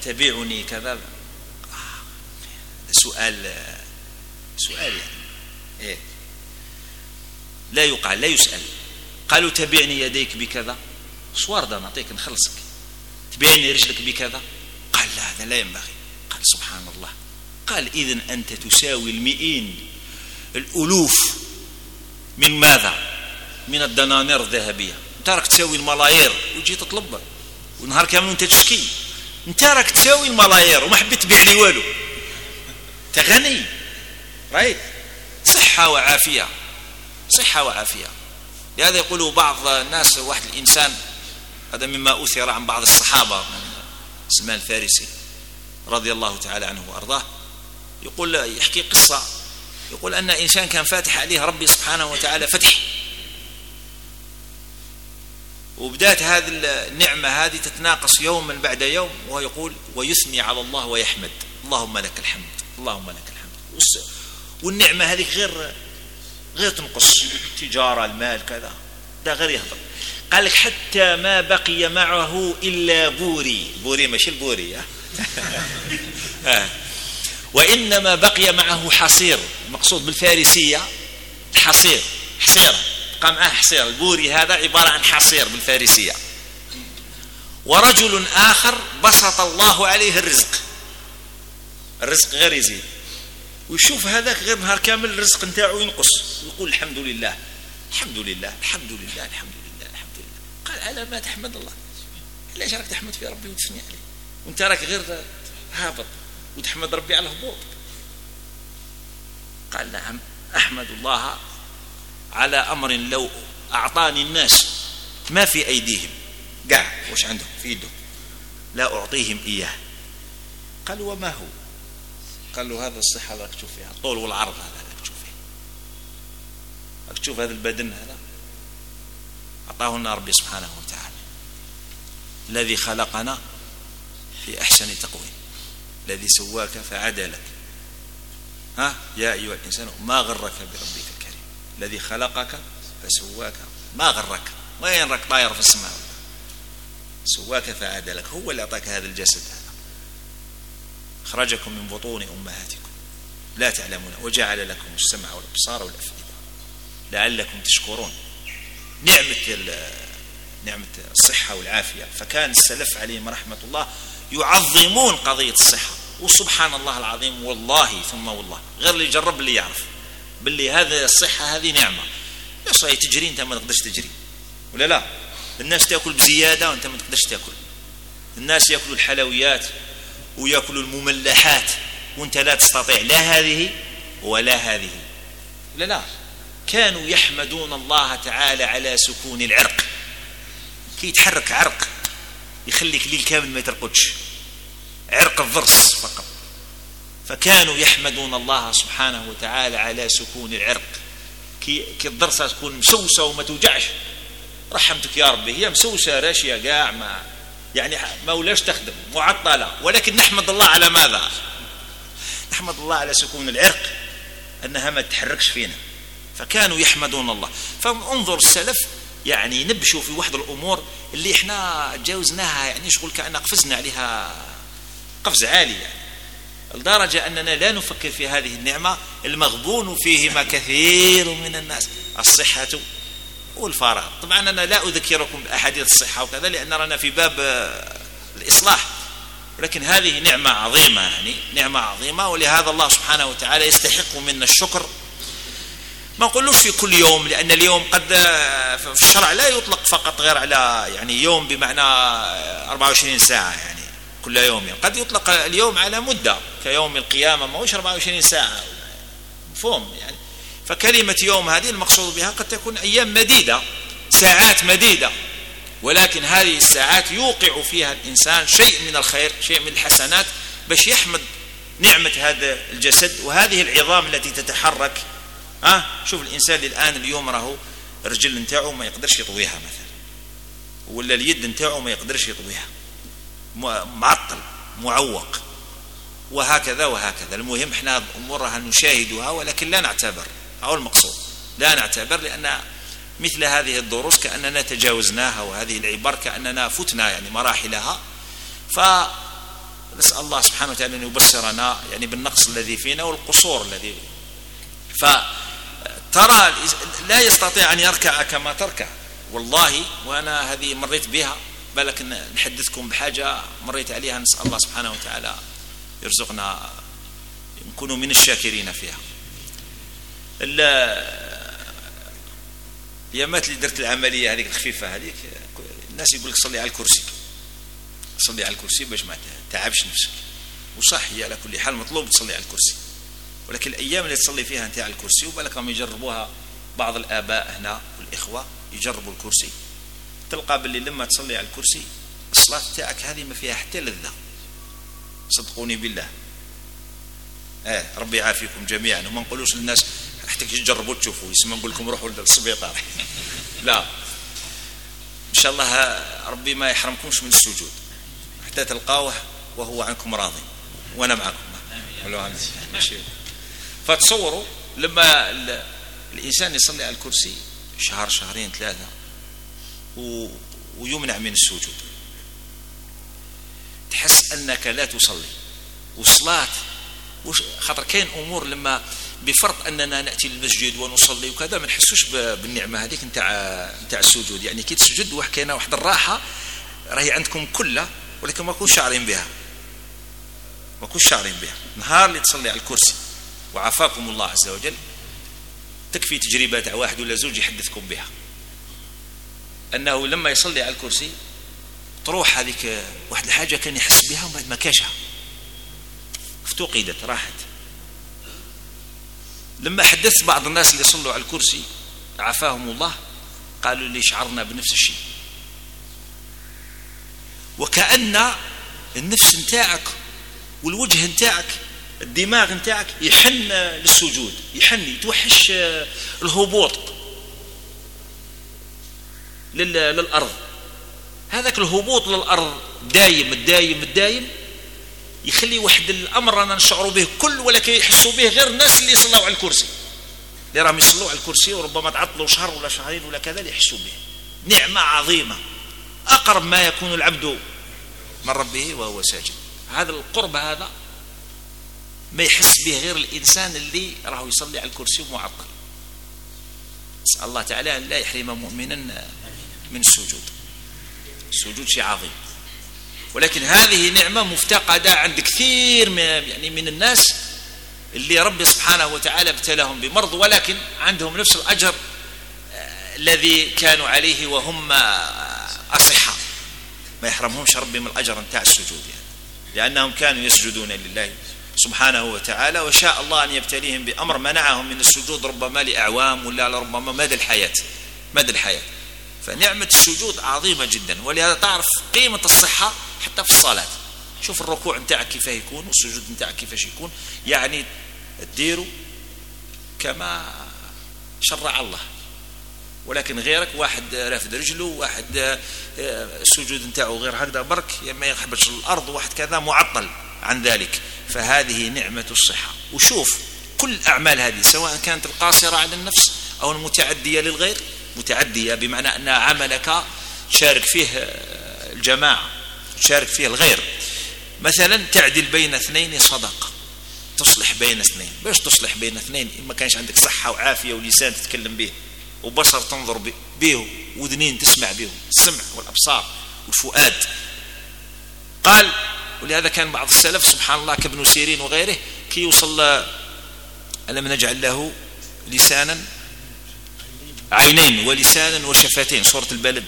تبيعني كذا، سؤال يعني إيه؟ لا يقال، لا يسأل. قالوا تبعني يديك بكذا، صواردا نعطيك نخلصك، تبعني رجلك بكذا، قال لا هذا لا ينبغي. قال سبحان الله. قال إذن أنت تساوي المئين الألوف من ماذا؟ من الدنانير الذهبية. انت راك تساوي الملايير وجيت تطلب ونهار كامل وانت تشكي. انت راك تساوي الملايير وما حبيت تبيع لي والو، انت غني، رايت؟ صحة وعافية، صحة وعافية. لهذا يقولوا بعض الناس واحد الإنسان، هذا مما أثر عن بعض الصحابة من سلمان الفارسي رضي الله تعالى عنه وأرضاه، يقول يحكي قصة، يقول أن إنسان كان فاتح عليه ربي سبحانه وتعالى فتح، وبدأت هذه النعمة هذه تتناقص يوما بعد يوم، وهو يقول ويثني على الله ويحمد، اللهم لك الحمد، اللهم لك الحمد. والنعمة هذه غير تنقص، تجارة، المال، كذا، ده غير يهضر. قال لك حتى ما بقي معه إلا بوري، بوري ماشي البوري وإنما بقي معه حصير، المقصود بالفارسية الحصير، حصيرة، بقى معه حصير. البوري هذا عبارة عن حصير بالفارسية. ورجل آخر بسط الله عليه الرزق، الرزق غير يزيد، ويشوف هذاك غير نهار كامل الرزق نتاعو ينقص، ويقول الحمد لله الحمد لله الحمد لله الحمد لله الحمد لله. قال على ما تحمد الله، علاش راك تحمد في ربي وتثني عليه وانت راك غير هابط وتحمد ربي على الهبوط؟ قال نعم، أحمد الله على أمر لو أعطاني الناس ما في أيديهم، قاع وش عندهم في يدهم، لا أعطيهم إياه. قال وما هو؟ قال له هذا الصحة راك تشوف فيها، الطول والعرض هذا راك تشوف فيه، راك تشوف هذا البدن هذا أعطاه لنا ربي سبحانه وتعالى، الذي خلقنا في أحسن تقويم، الذي سواك فعدلك، ها يا أيها الإنسان ما غرك بربك الكريم، الذي خلقك فسواك، ما غرك، وين راك طاير في السماء، سواك فعدلك، هو اللي أعطاك هذا الجسد هذا، أخرجكم من بطون أمهاتكم لا تعلمون وجعل لكم السمع والأبصار والأفئدة لعلكم تشكرون. نعمة الصحة والعافية. فكان السلف عليهم رحمة الله يعظمون قضية الصحة، وسبحان الله العظيم والله ثم والله غير اللي يجرب اللي يعرف باللي هذا الصحة هذه نعمة. يصحي تجري انت ما تقدرش تجري، ولا لا؟ الناس تأكل بزيادة وانت ما تقدرش تأكل، الناس يأكلوا الحلويات ويأكلوا المملحات وانت لا تستطيع لا هذه ولا هذه، لا لا. كانوا يحمدون الله تعالى على سكون العرق، كي يتحرك عرق يخليك ليل كامل ما ترقدش، عرق الضرس فقط. فكانوا يحمدون الله سبحانه وتعالى على سكون العرق، كي الضرسة تكون مسوسة وما توجعش، رحمتك يا ربي، هي مسوسة راشية قاع ما يعني ما ولاش تخدم معطلة، ولكن نحمد الله على ماذا؟ نحمد الله على سكون العرق أنها ما تتحركش فينا. فكانوا يحمدون الله. فانظر السلف يعني نبشوا في واحد الأمور اللي احنا تجاوزناها، يعني شغل كأننا قفزنا عليها قفز عالي، يعني لدرجة أننا لا نفكر في هذه النعمة المغبون فيهما كثير من الناس، الصحة والفراغ. طبعا أنا لا أذكركم بأحاديث الصحة وكذا لأن رانا في باب الإصلاح، ولكن هذه نعمة عظيمة، يعني نعمة عظيمة، ولهذا الله سبحانه وتعالى يستحق منا الشكر. ما نقولوش في كل يوم، لأن اليوم قد في الشرع لا يطلق فقط غير على يعني يوم بمعنى 24 ساعة، يعني كل يوم، يعني قد يطلق اليوم على مدة كيوم القيامة، ما هوش 24 ساعة، مفهوم يعني. فكلمة يوم هذه المقصود بها قد تكون أيام مديدة، ساعات مديدة، ولكن هذه الساعات يوقع فيها الإنسان شيء من الخير، شيء من الحسنات، باش يحمد نعمة هذا الجسد وهذه العظام التي تتحرك. شوف الإنسان اللي الآن اليوم راهو الرجل نتاعو ما يقدرش يطويها مثلا، ولا اليد نتاعو ما يقدرش يطويها، معطل معوق، وهكذا وهكذا. المهم احنا أمورها نشاهدها ولكن لا نعتبر، هو المقصود، لا نعتبر، لأن مثل هذه الدروس كأننا تجاوزناها، وهذه العبر كأننا فتنا يعني مراحلها. فنسأل الله سبحانه وتعالى أن يبصرنا يعني بالنقص الذي فينا والقصور الذي. ترى لا يستطيع أن يركع كما تركع والله. وأنا هذه مريت بها، بالك نحدثكم بحاجة مريت عليها، نسأل الله سبحانه وتعالى يرزقنا نكونوا من الشاكرين فيها. اليامات اللي درت العملية هذيك الخفيفة هذيك، الناس يقول لك صلي على الكرسي، صلي على الكرسي باش ما تعبش نفسك. وصح هي على كل حال مطلوب تصلي على الكرسي، ولكن الأيام اللي تصلي فيها أنت على الكرسي، وبالك هم يجربوها بعض الآباء هنا والإخوة يجربوا الكرسي، تلقى باللي لما تصلي على الكرسي الصلاة تاعك هذه ما فيها حتى لذة، صدقوني بالله. ربي يعافيكم جميعا، وما نقولوش للناس حتى تجربوا تشوفوا يسمى نقول لكم روحوا للسبيطار لا، إن شاء الله ربي ما يحرمكمش من السجود حتى تلقاوه وهو عنكم راضي وأنا معكم. فتصوروا لما الإنسان يصلي على الكرسي شهر شهرين ثلاثة ويمنع من السجود، تحس أنك لا تصلي. وصلاة خاطر كاين أمور لما بفرض أننا نأتي للمسجد ونصلي وكذا ما نحسوش بالنعمة هذيك نتاع السجود. يعني كي تسجد كاينه واحد الراحة راهي عندكم كلها، ولكن ما كونش شعرين بها، ما كونش شعرين بها. نهار اللي تصلي على الكرسي وعافاكم الله عز وجل، تكفي تجربة تاع واحد ولا زوج يحدثكم بها، أنه لما يصلي على الكرسي تروح هذيك واحد الحاجة كان يحس بها وبعد ما كاشها افتقدت راحت. لما حدثت بعض الناس اللي صلوا على الكرسي عافاهم الله قالوا لي شعرنا بنفس الشيء، وكأن النفس نتاعك والوجه نتاعك الدماغ نتاعك يحن للسجود، يحن يتوحش الهبوط للأرض. هذاك الهبوط للأرض دايم الدايم الدايم يخلي واحد الأمر أنا نشعروا به كل، ولكن يحسوا به غير الناس اللي يصلوا على الكرسي، اللي راهم يصلوا على الكرسي وربما تعطلوا شهر ولا شهرين ولا كذا يحسوا به. نعمة عظيمة، أقرب ما يكون العبد من ربه وهو ساجد. هذا القرب هذا ما يحس به غير الإنسان اللي راهو يصلي على الكرسي ومعطل. نسأل الله تعالى أن لا يحرم مؤمنا من السجود. السجود شيء عظيم، ولكن هذه نعمة مفتقدة عند كثير من الناس اللي ربي سبحانه وتعالى ابتلاهم بمرض، ولكن عندهم نفس الأجر الذي كانوا عليه وهم أصحاء. ما يحرمهمش ربي من الأجر نتاع السجود، لأنهم كانوا يسجدون لله سبحانه وتعالى، وشاء الله أن يبتليهم بأمر منعهم من السجود ربما لأعوام ولا ربما مدى الحياة. فنعمة السجود عظيمة جدا، ولهذا تعرف قيمة الصحة حتى في الصلاة. شوف الركوع نتاعك كيف يكون والسجود نتاعك كيفاش يكون، يعني تديروا كما شرع الله. ولكن غيرك واحد رافد رجله، واحد السجود نتاعه غير هكذا برك ما يحبش الأرض، واحد كذا معطل عن ذلك. فهذه نعمة الصحة. وشوف كل الأعمال هذه سواء كانت القاصرة على النفس أو المتعدية للغير، متعدية بمعنى أن عملك تشارك فيه الجماعة، تشارك فيه الغير. مثلا تعدل بين اثنين صدقة، تصلح بين اثنين. باش تصلح بين اثنين؟ ما كانش عندك صحة وعافية ولسان تتكلم به وبصر تنظر به وذنين تسمع به، السمع والأبصار والفؤاد. قال، ولهذا كان بعض السلف سبحان الله كابن سيرين وغيره كي يوصل ألم نجعل له لسانا عينين ولسانا وشفتين، سورة البلد،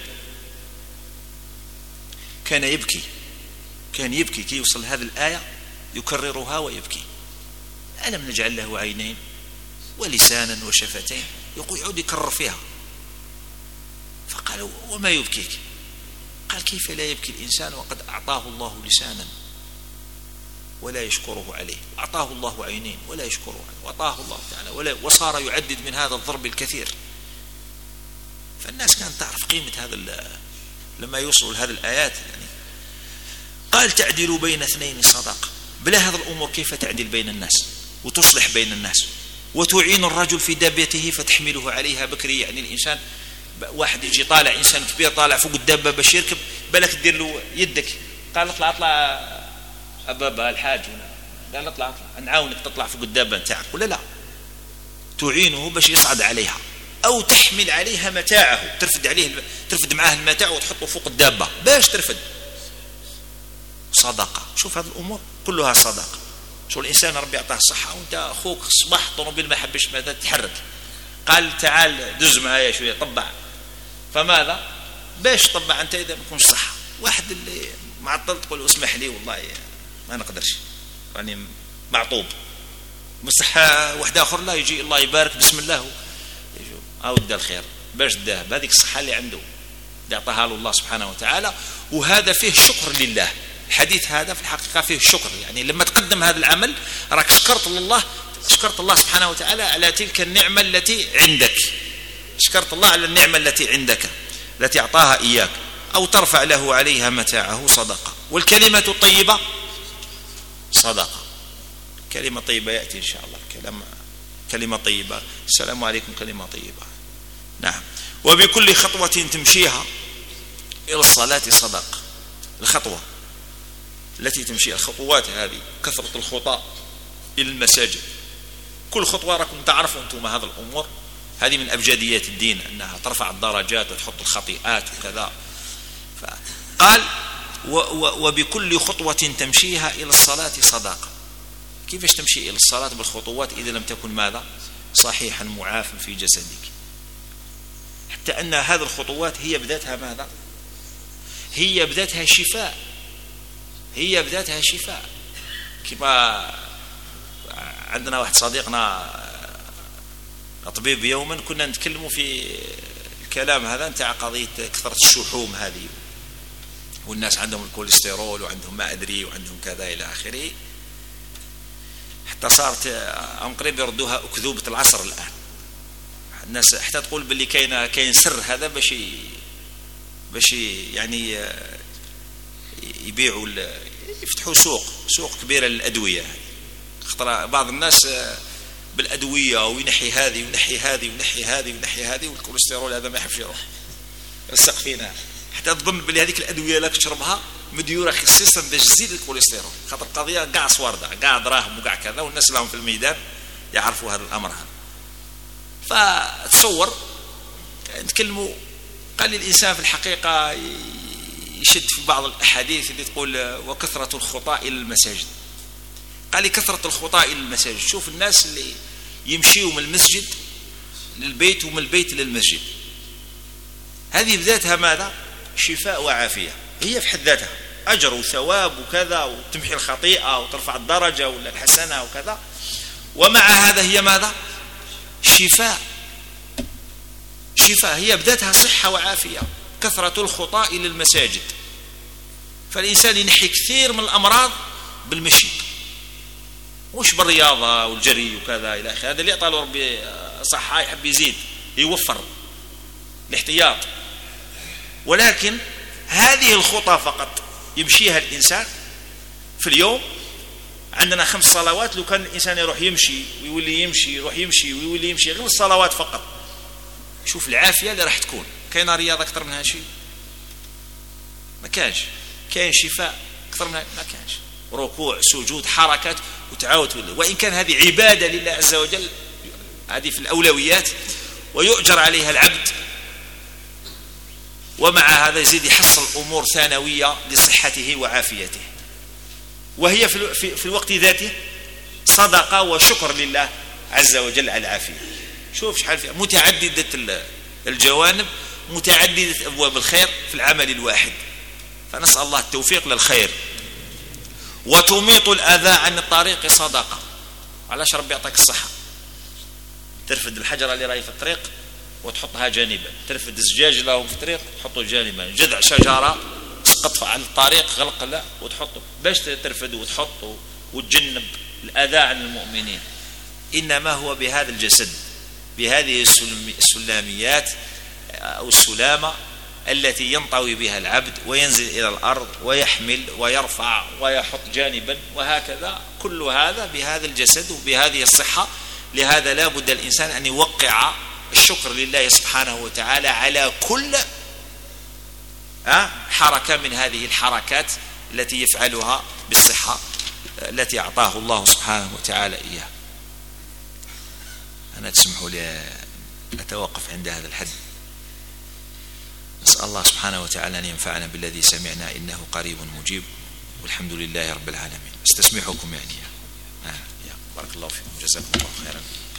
كان يبكي كي يوصل هذه الآية يكررها ويبكي. ألم نجعل له عينين ولسانا وشفتين، يعود يكرر فيها. فقالوا وما يبكيك؟ قال كيف لا يبكي الإنسان وقد أعطاه الله لسانا ولا يشكره عليه، أعطاه الله عينين ولا يشكره عليه، وأعطاه الله تعالى وصار يعدد من هذا الضرب الكثير. فالناس كانت تعرف قيمة هذا لما يوصلوا لهذه الآيات. يعني قال تعدل بين اثنين صدقة. بلا هذا الأمور كيف تعدل بين الناس وتصلح بين الناس؟ وتعين الرجل في دابته فتحمله عليها بكري. يعني الإنسان واحد يجي طالع، إنسان كبير طالع فوق الدابة باش يركب، بالك تدير له يدك، قال اطلع أبابا الحاج، قال اطلع نعاونك تطلع فوق الدابة نتاعك ولا لا؟ تعينه باش يصعد عليها، أو تحمل عليها متاعه، ترفد معاه المتاع وتحطه فوق الدابة باش ترفد، صدقة. شوف هذه الأمور كلها صدقة. شو الإنسان ربي يعطاه الصحة وأنت أخوك صباح طوموبيل ما حبش ماذا تتحرك، قال تعال دز معايا شوية طبع، فماذا باش طبع أنت إذا ما يكونش صحة؟ واحد اللي معطل تقول اسمح لي والله ما نقدرش يعني معطوب، مصحة واحد آخر لا يجي الله يبارك بسم الله أو دا الخير باش داه بهذيك الصحة اللي عنده اللي أعطاها له الله سبحانه وتعالى. وهذا فيه شكر لله. الحديث هذا في الحقيقة فيه شكر، يعني لما تقدم هذا العمل راك شكرت الله سبحانه وتعالى على تلك النعمة التي عندك، شكرت الله على النعمة التي عندك التي أعطاها إياك، أو ترفع له عليها متاعه، صدقة. والكلمة الطيبة صدقة. كلمة طيبة يأتي إن شاء الله، كلمة طيبة، السلام عليكم، كلمة طيبة. نعم. وبكل خطوة تمشيها إلى الصلاة صدقة. الخطوة التي تمشي، الخطوات هذه، كثرة الخطى إلى المساجد، كل خطوة راكم تعرفوا أنتم هذا الأمور، هذه من أبجديات الدين أنها ترفع الدرجات وتحط الخطيئات وكذا. قال وبكل خطوة تمشيها إلى الصلاة صدقة. كيفاش تمشي إلى الصلاة بالخطوات إذا لم تكن ماذا صحيحا معافا في جسدك؟ حتى أن هذه الخطوات هي بدأتها ماذا؟ هي بدأتها شفاء، هي بدأتها شفاء. كما عندنا واحد صديقنا طبيب، يوما كنا نتكلموا في الكلام هذا نتاع قضية كثرة الشحوم هذه، والناس عندهم الكوليسترول وعندهم ما أدري وعندهم كذا إلى آخره، حتى صارت أم قريب يردوها أكذوبة العصر الآن. الناس حتى تقول باللي كاين سر هذا باش يعني يبيعوا يفتحوا سوق كبيرة للأدوية. خطر بعض الناس بالأدوية وينحي هذه وينحي هذه وينحي هذه وينحي هذه، والكوليسترول هذا ما يحبش يروح يلصق فينا، حتى تظن باللي هذيك الأدوية لك تشربها مديورة خصيصا باش تزيد الكوليسترول، خاطر القضية قاع صوردة قاع دراهم وقاع كذا، والناس لهم في الميدان يعرفوا هذا الأمر هذا. فتصور نتكلموا، قال لي الإنسان في الحقيقة يشد في بعض الأحاديث اللي تقول وكثرة الخطاء إلى المساجد. قال لي كثرة الخطاء إلى المساجد، شوف الناس اللي يمشيوا من المسجد للبيت ومن البيت للمسجد، هذه بذاتها ماذا؟ شفاء وعافية، هي في حد ذاتها أجر وثواب وكذا، وتمحي الخطيئة وترفع الدرجة ولا الحسنة وكذا، ومع هذا هي ماذا؟ شفاء، هي بذاتها صحة وعافية. كثرة الخطاء إلى المساجد، فالإنسان ينحي كثير من الأمراض بالمشي، وش بالرياضة والجري وكذا إلى آخره. هذا اللي يعطى له ربي صحة يحب يزيد يوفر الاحتياط، ولكن هذه الخطى فقط يمشيها الإنسان في اليوم. عندنا 5 صلوات، لو كان الإنسان يروح يمشي ويولي يمشي يروح يمشي ويولي يمشي غير الصلوات فقط، شوف العافية اللي راح تكون. كاين رياضة أكثر منها شيء؟ ما كانش. كاين شفاء أكثر منها؟ ما كانش. ركوع سجود حركات وتعاود، وإن كان هذه عبادة لله عز وجل، هذه في الأولويات ويؤجر عليها العبد، ومع هذا يزيد يحصل أمور ثانوية لصحته وعافيته، وهي في الوقت ذاته صدقة وشكر لله عز وجل على العافية. شوف شحال فيها متعددة الجوانب، متعددة أبواب الخير في العمل الواحد. فنسأل الله التوفيق للخير. وتميط الأذى عن الطريق صدقة. علاش ربي يعطيك الصحة؟ ترفد الحجرة اللي راهي في الطريق وتحطها جانبا، ترفد الزجاج لهم في الطريق تحطه جانبا، جذع شجرة سقط على الطريق غلق لا وتحطه، باش ترفد وتحطه وتجنب الأذى عن المؤمنين. إنما هو بهذا الجسد، بهذه السلاميات أو السلامة التي ينطوي بها العبد وينزل إلى الأرض ويحمل ويرفع ويحط جانبا، وهكذا كل هذا بهذا الجسد وبهذه الصحة. لهذا لا بد الإنسان أن يوقع الشكر لله سبحانه وتعالى على كل حركة من هذه الحركات التي يفعلها بالصحة التي أعطاه الله سبحانه وتعالى إياه. أنا تسمحوا لي أتوقف عند هذا الحد. نسأل الله سبحانه وتعالى أن ينفعنا بالذي سمعنا إنه قريب مجيب، والحمد لله رب العالمين. استسمحكم يعني. بارك الله فيكم، جزاكم الله خيرا.